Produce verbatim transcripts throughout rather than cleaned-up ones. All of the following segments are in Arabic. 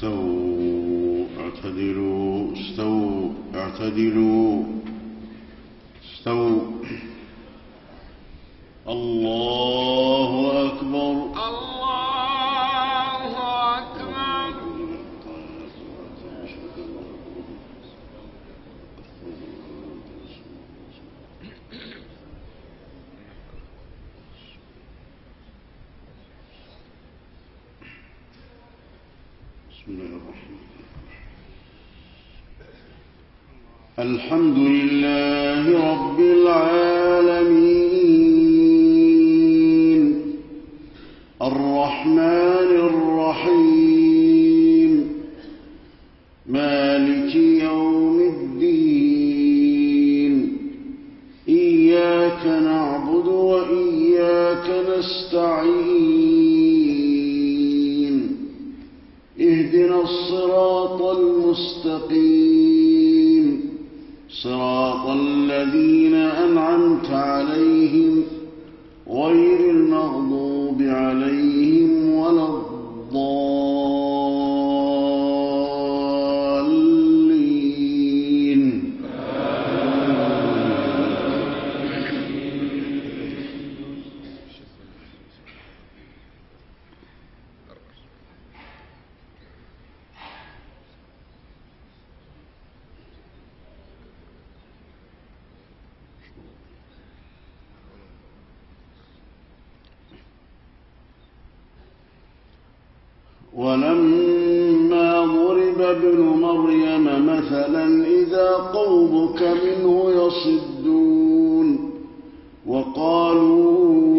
استووا اعتدلوا استووا اعتدلوا استووا. الله أكبر الله أكبر. بسم الله الرحمن الرحيم. الحمد لله رب العالمين الرحمن الرحيم مالك يوم الدين إياك نعبد وإياك نستعين اهدنا الصراط المستقيم صراط الذين أنعمت عليهم غير المغضوب عليهم ولا الضالين. ولما ضرب ابن مريم مثلا إذا قومك منه يصدون وقالوا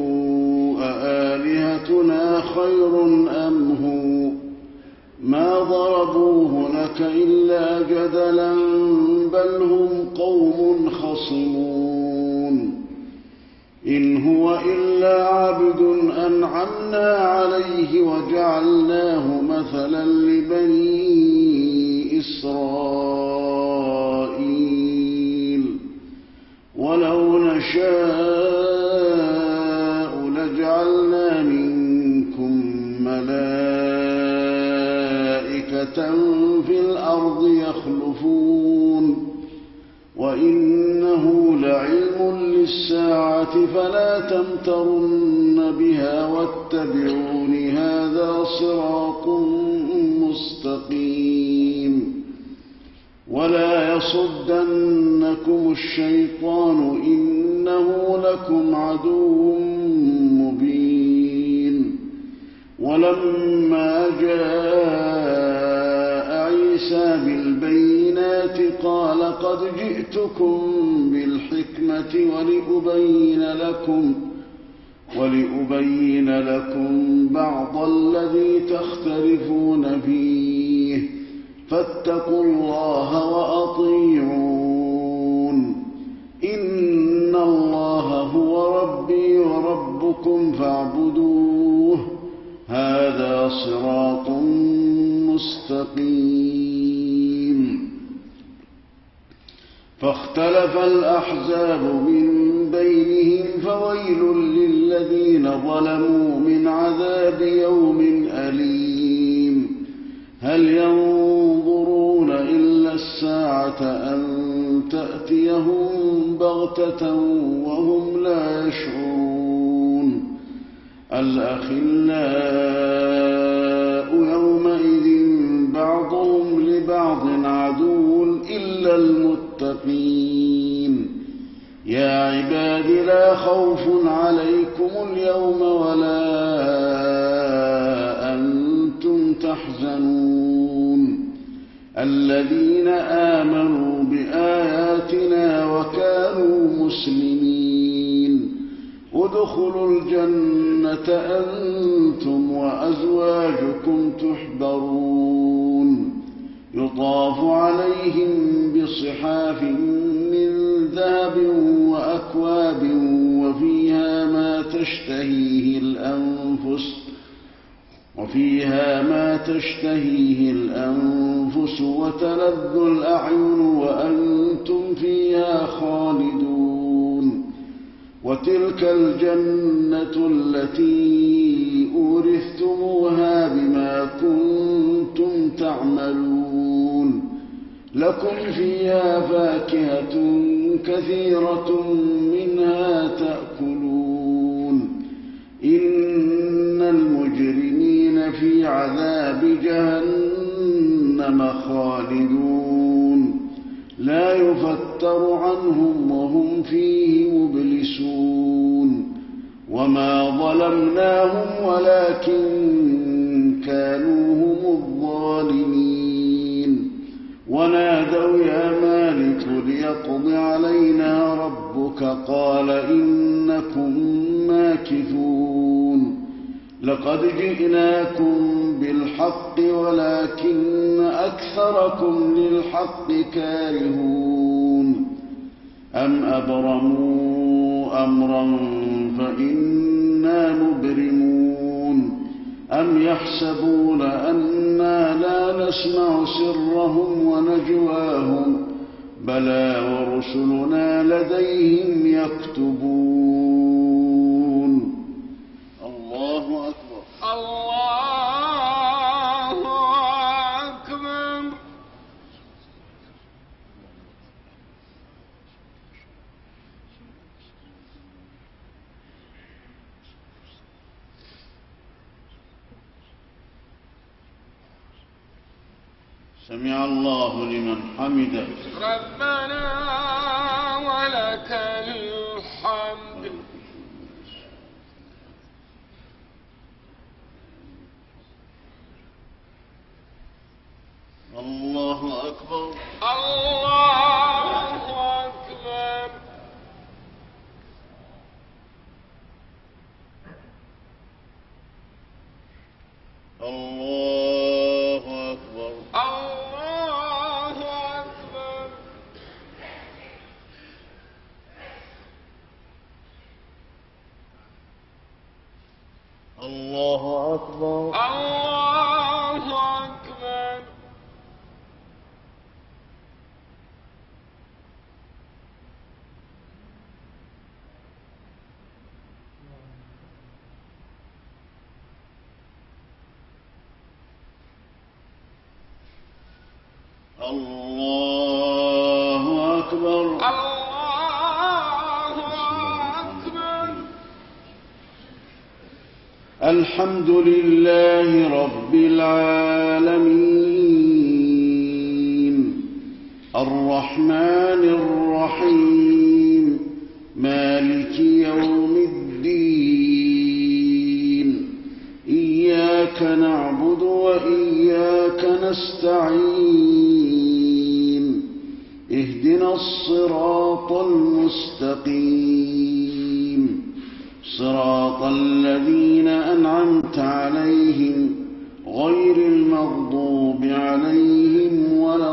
أآلهتنا خير أم هو ما ضربوه لك إلا جدلا بل هم قوم خصمون إن هو إلا عبد أنعمنا عليه وجعلناه مثلا لبني إسرائيل ولو نشاء لجعلنا منكم ملائكة في الأرض يخلفون وإنه لعلم للساعة فلا تمترن بها واتبعون هذا صراط مستقيم ولا يصدنكم الشيطان إنه لكم عدو مبين. ولما جاء عيسى بالبينات قال قد جئتكم بالحكمة ولأبين لكم ولأبين لكم بعض الذي تختلفون فيه فاتقوا الله وأطيعون إن الله هو ربي وربكم فاعبدوه هذا صراط مستقيم. فاختلف الأحزاب من بينهم فويل للذين ظلموا من عذاب يوم أليم. هل ينظرون إلا الساعة أن تأتيهم بغتة وهم لا يشعرون. الأخلاء يومئذ بعضهم لبعض عدو إلا المتقين. يا عباد لا خوف عليكم اليوم ولا أنتم تحزنون الذين آمنوا بآياتنا وكانوا مسلمين ادخلوا الجنة أنتم وأزواجكم تحبرون يطاف عليهم بصحاف من ذهب وأكواب وفيها ما تشتهيه الأنفس وفيها ما تشتهيه الأنفس وتلذ الأعين وأنتم فيها خالدون. وتلك الجنة التي أورثتموها بما كنتم يعملون لكم فيها فاكهة كثيرة منها تأكلون إن المجرمين في عذاب جهنم خالدون لا يفتر عنهم وهم فيه مبلسون وما ظلمناهم ولكن كانوا هم الظالمين ونادوا يا مالك ليقض علينا ربك قال إنكم ماكثون لقد جئناكم بالحق ولكن أكثركم للحق كارهون أم أبرموا أمرا فإنا مبرمون أم يحسبون أنا لا نسمع سرهم ونجواهم بلى ورسلنا لديهم يكتبون الله أكبر الله أكبر سمع الله لمن حمده ربنا ولك الحمد الله أكبر الله أكبر الله أكبر الله أكبر الله أكبر الله أكبر الله أكبر الله أكبر الحمد لله رب العالمين الرحمن الرحيم مالك يوم الدين إياك نعبد وإياك نستعين اهدنا الصراط المستقيم صراط الذين أنعمت عليهم غير المغضوب عليهم ولا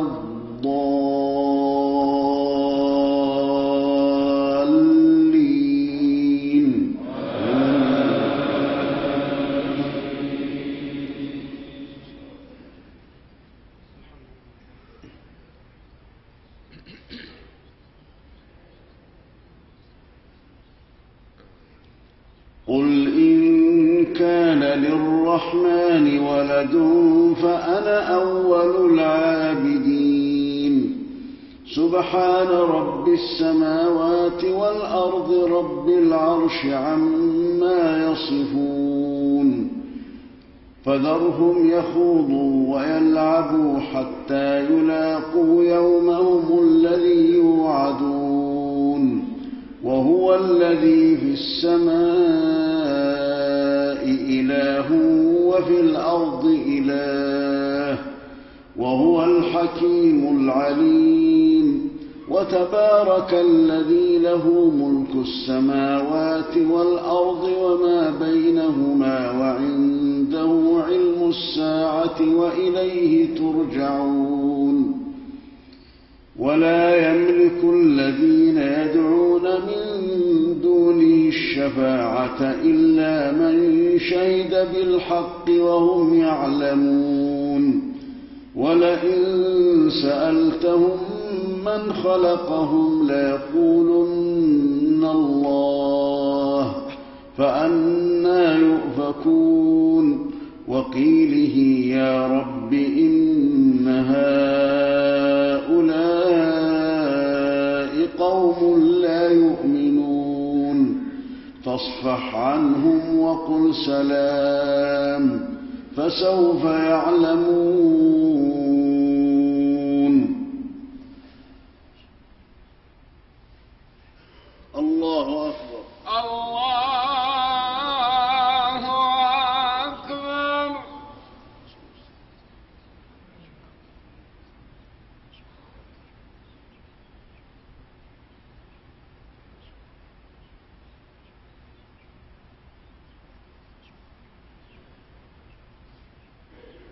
الضالين قل إن كان للرحمن ولد فأنا أول العابدين سبحان رب السماوات والأرض رب العرش عما يصفون فذرهم يخوضوا ويلعبوا حتى يلاقوا يومهم الذي يوعدون وهو الذي في السماء إله وفي الأرض إله وهو الحكيم العليم وتبارك الذي له ملك السماوات والأرض وما بينهما وعنده علم الساعة وإليه ترجعون ولا يملك الذين يدعون من دونه الشفاعة إلا من شهد بالحق وهم يعلمون ولئن سألتهم من خلقهم ليقولن الله فأنى يؤفكون وقيله يا رب إن فاصفح عنهم وقل سلام فسوف يعلمون. الله أكبر.